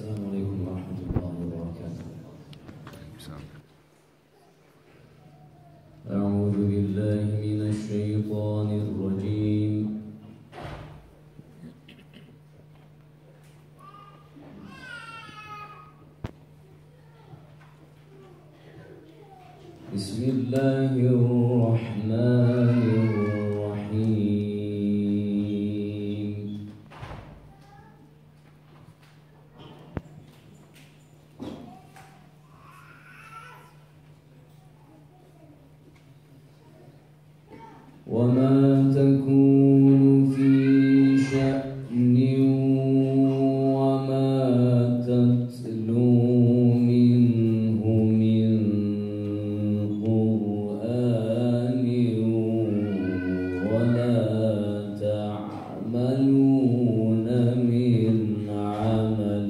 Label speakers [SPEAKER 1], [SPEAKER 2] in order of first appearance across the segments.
[SPEAKER 1] السلام عليكم ورحمة الله وبركاته. أعوذ بالله من الشيطان الرجيم. بسم الله الرحمن الرحيم. وما تكون في شأن وما تتلو منه من قرآن ولا تعملون من عمل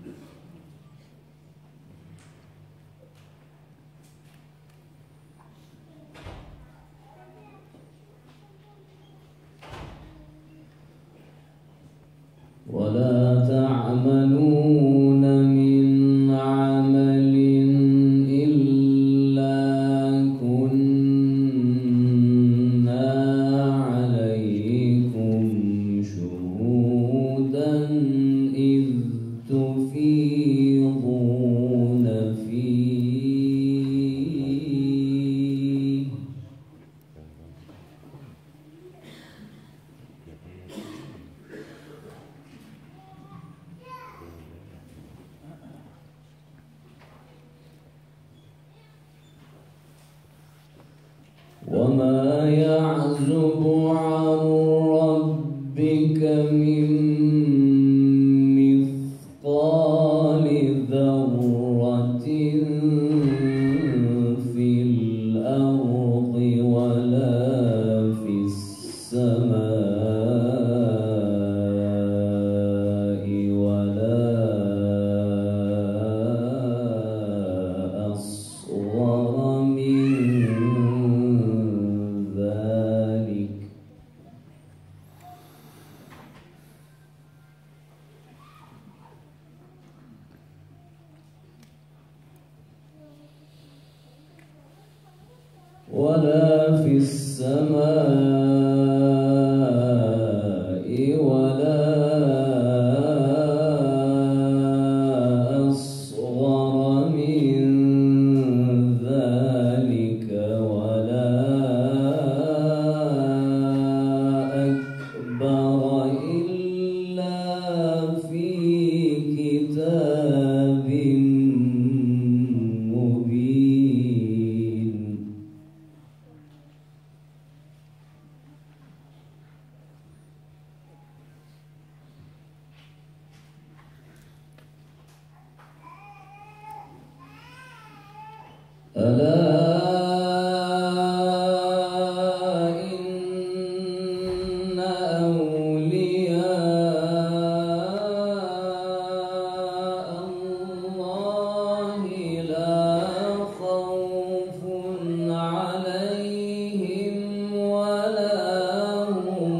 [SPEAKER 1] إلا كنا عليكم شهودا إذ تفيضون فيه وما يعزب عن ربك من مثقال ذرة في الأرض ولا في السماء ولا أصغر من ولا في السماء ولا أصغر من ذلك ولا أكبر إلا في كتاب مبين. ألا إن أولياء الله لا خوف عليهم ولا هم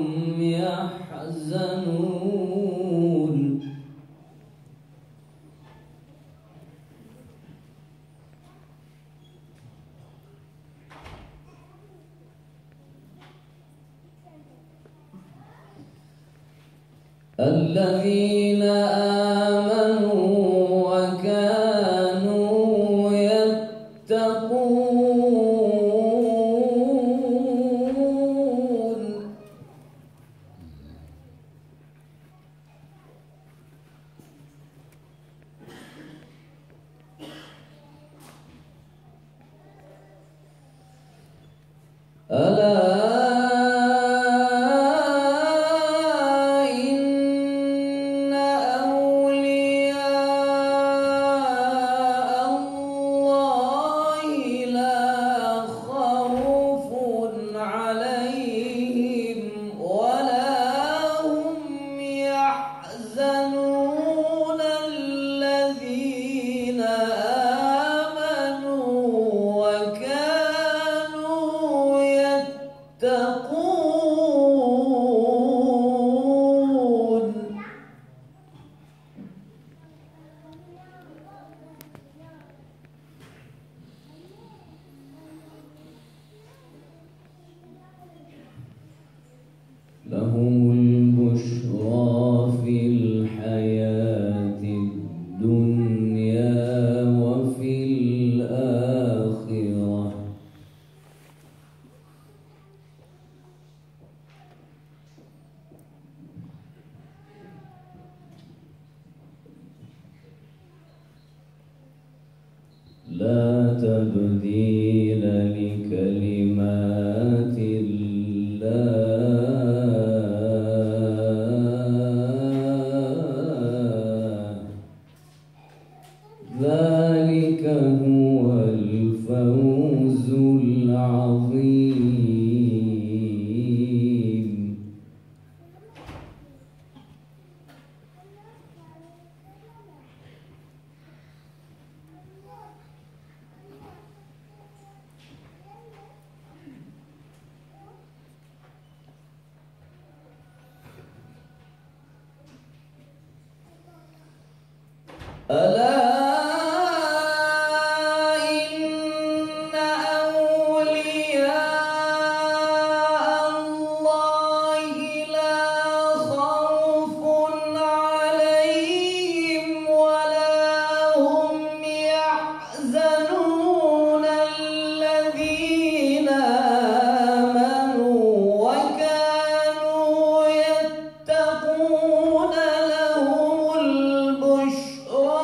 [SPEAKER 1] يحزنون. الذين آمنوا وكانوا يتقون. ألا لا تبديل لكلمات الله ذلك هو الفوز العظيم. ألا إن أولياء الله لا خوف عليهم ولا هم يحزنون الذين آمنوا وكانوا يتقون لهم البشرى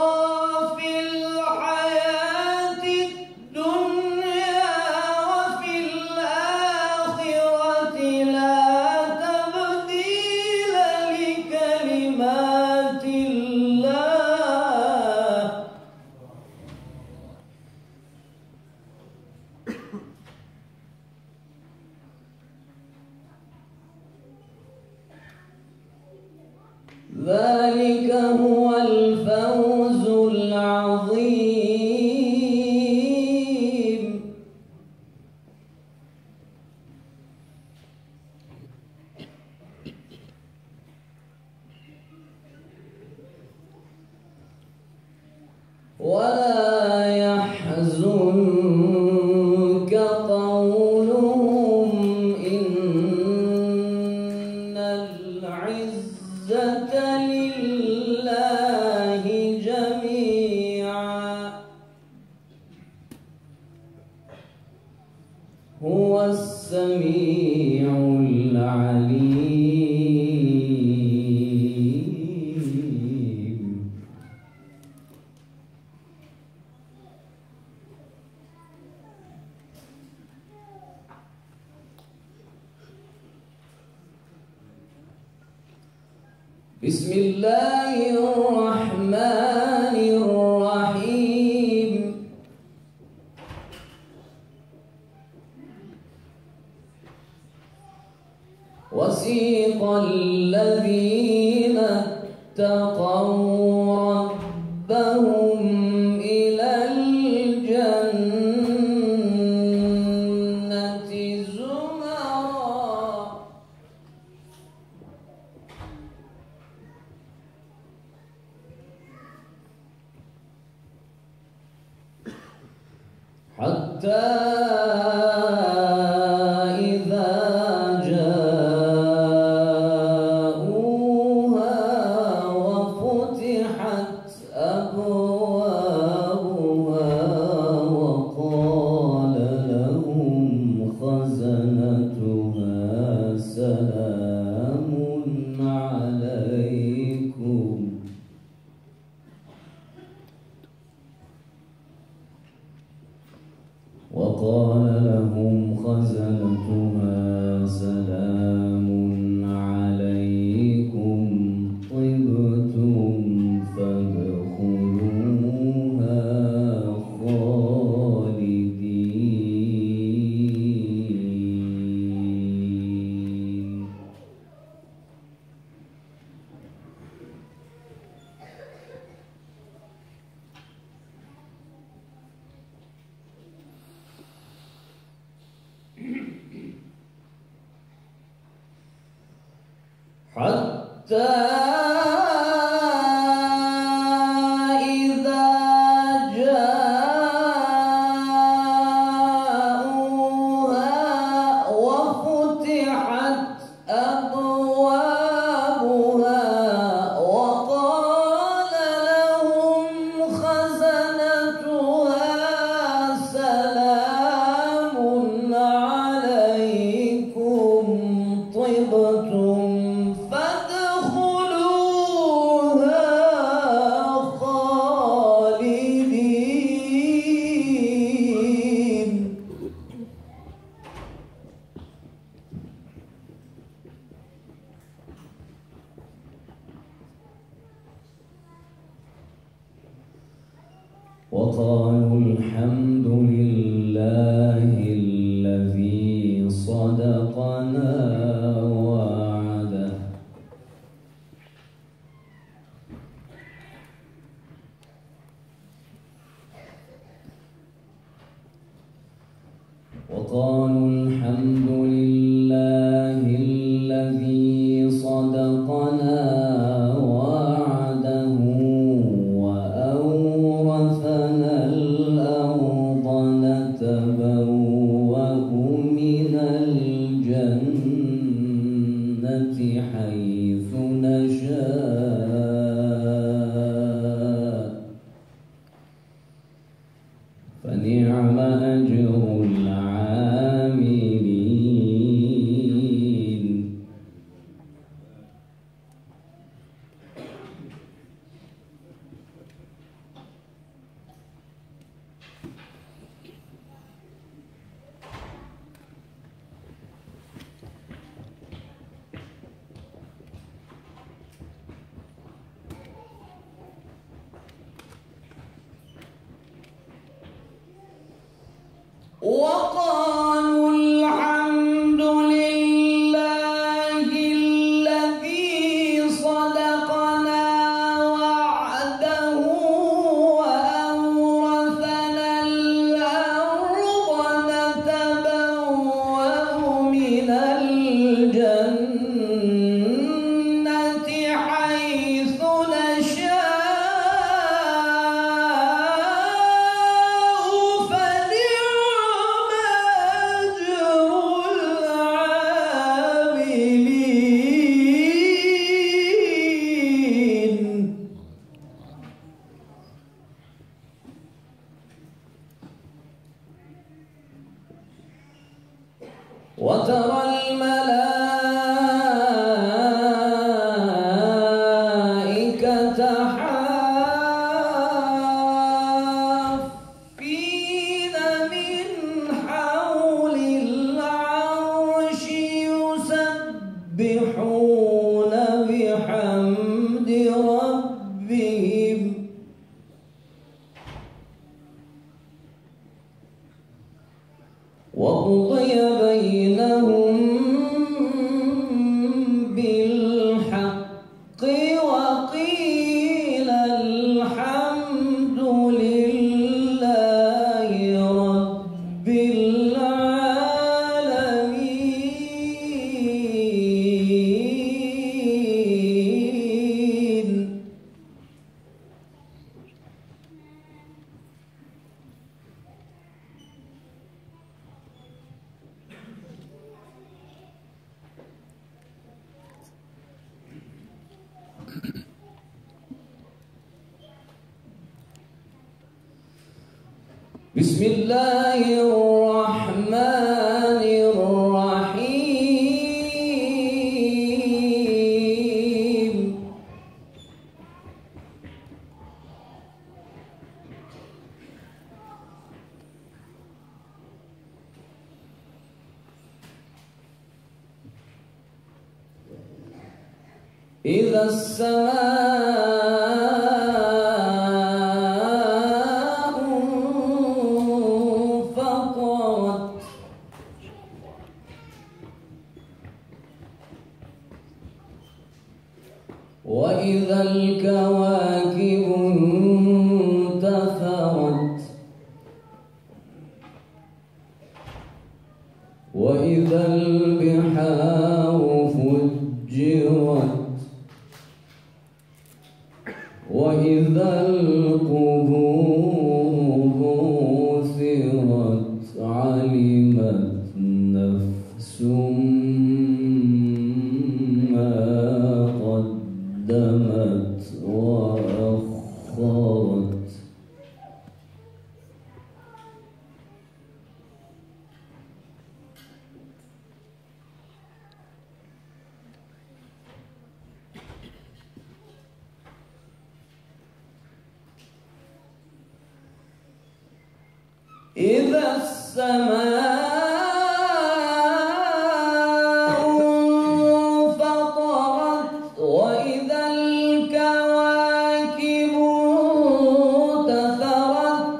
[SPEAKER 1] ذلك هو الفوز العظيم. ولا يحزنك قولهم إن العزة لله جميعا هو السميع العليم. بسم الله الرحمن الرحيم. وسيق الذين اتقوا ربهم إلى الجنة زمرا حتى إذا جاءوها وفتحت أبوابها وقال لهم خزنتها سلام عليكم طبتم فادخلوها خالدين. حتى إذا جاءوها وفتحت أبوابها وقال لهم خزنتها سلام عليكم طبتم فادخلوها وقالوا الحمد لله الذي صدقنا وعده وقالوا الحمد لله الذي صدقنا وعده وأورثنا الأرض نتبوأ من الجنة حيث نشاء فنعم أجر العاملين وقالوا الحمد لله الذي صدقنا وعده وأورثنا الأرض نتبوأ من الجنة حيث نشاء وترى الملائكة حافين من حول العرش يسبحون بحمد ربهم وقضي بينهم بالحق وقيل الحمد لله رب العالمين بسم الله الرحمن الرحيم إذا السماء انفطرت وإذا الكواكب انتثرت وإذا البحار فجرت وإذا القبور بعثرت علمت نفس ما قدمت وأخرت إذا السماء انفطرت وإذا الكواكب انتثرت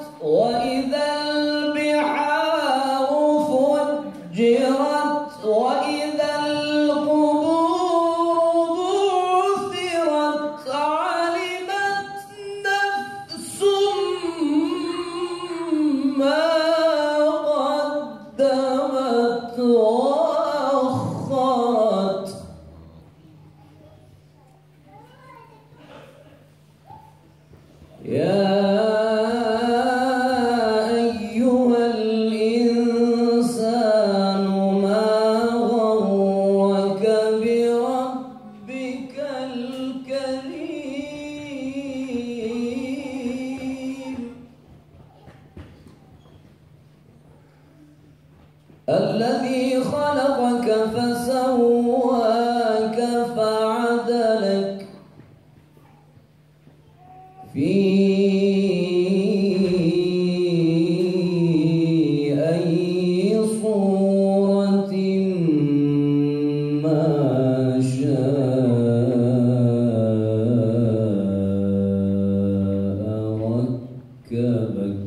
[SPEAKER 1] يا أيها الإنسان ما غرك بربك الكريم الذي خلقك فسواك فعدلك في أي صورة ما شاء ركبك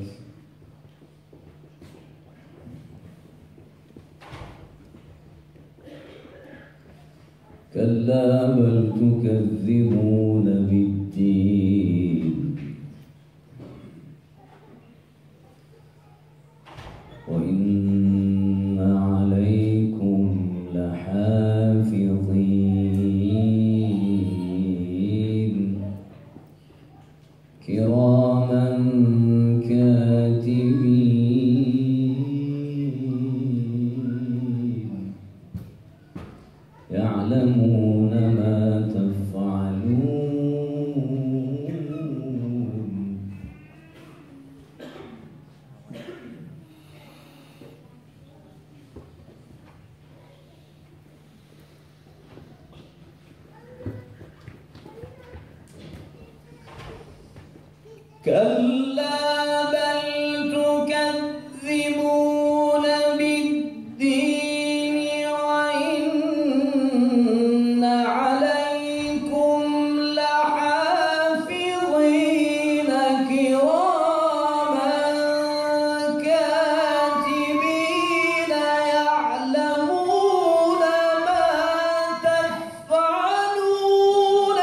[SPEAKER 1] كلا بل تكذبون بالدين وإن عليكم لحافظين كراما كاتبين يعلمون ما تفعلون كلا بل تكذبون بالدين وإن عليكم لحافظين كراما كاتبين يعلمون ما تفعلون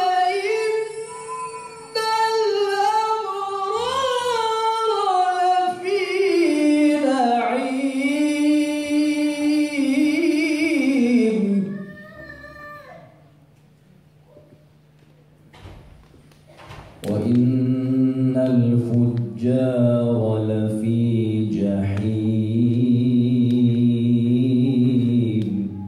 [SPEAKER 1] وإن الفجار لفي جحيم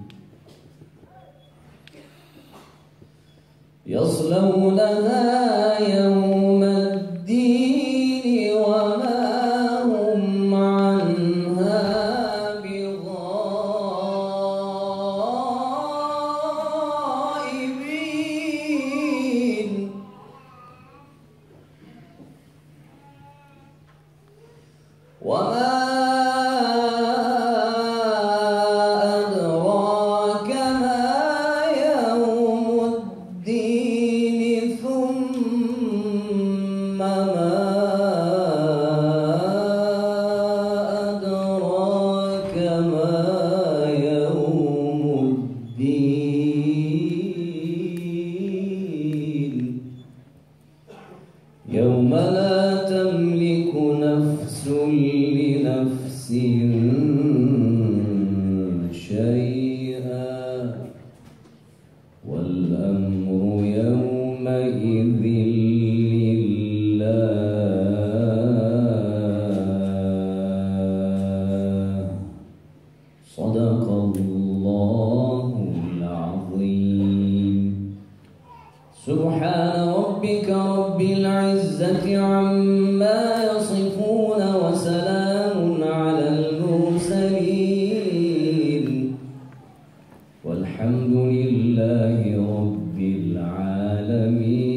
[SPEAKER 1] يصلونها يوم الدين وما هم عنها بغائبين وما أدراك ما يوم الدين ثم ما أدراك ما يوم الدين يوم لا تملك نفس لنفس شيئا والأمر يومئذ لله صدق الله العظيم سبحان ربك رب العزة عما يصفون وسلام على المرسلين والحمد لله رب العالمين.